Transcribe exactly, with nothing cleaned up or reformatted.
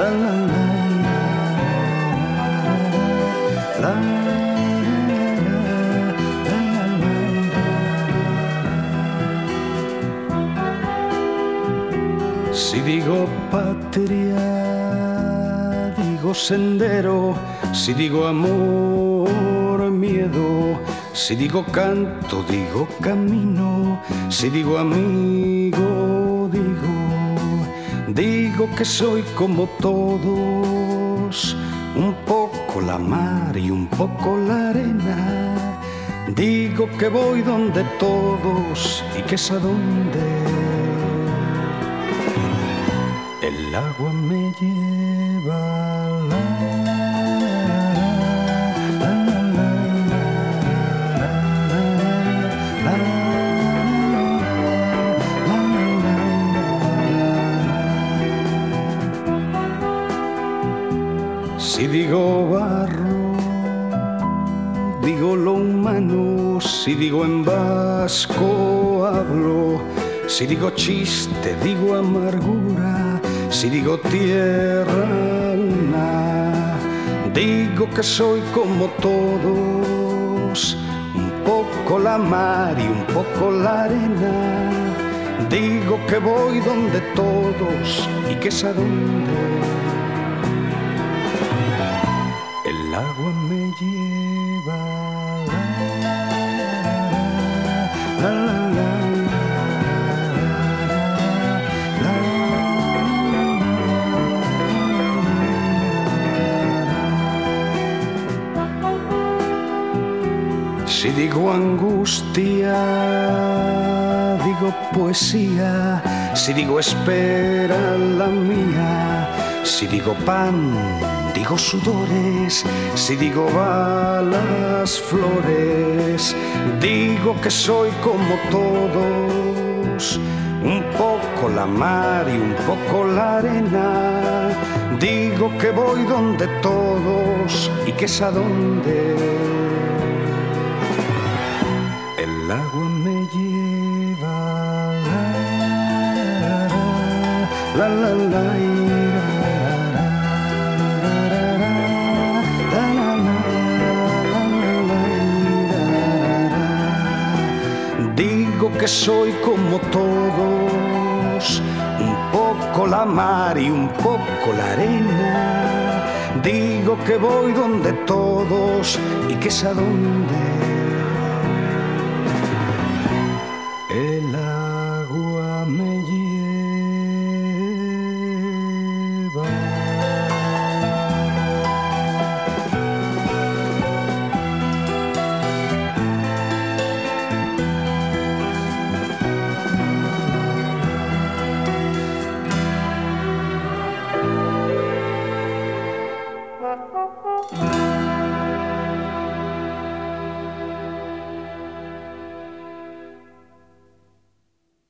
la la la la. Si digo patria, digo sendero. Si digo amor, miedo. Si digo canto, digo camino. Si digo amigo, digo. Digo que soy como todos, un poco la mar y un poco la arena. Digo que voy donde todos y que es a donde el agua me lleva. La, la, la, la, la, la, la. Si digo barro, digo lo humano. Si digo en vasco, hablo. Si digo chiste, digo amargura. Si digo tierra, una. Digo que soy como todos, un poco la mar y un poco la arena. Digo que voy donde todos y que es a donde el agua me lleva. La, la, la, la. Si digo angustia, digo poesía. Si digo espera la mía. Si digo pan, digo sudores. Si digo balas, flores. Digo que soy como todos, un poco la mar y un poco la arena. Digo que voy donde todos y que es a donde el agua me lleva. La, la, la, la, la. Digo que soy como todos, un poco la mar y un poco la arena. Digo que voy donde todos y que es a donde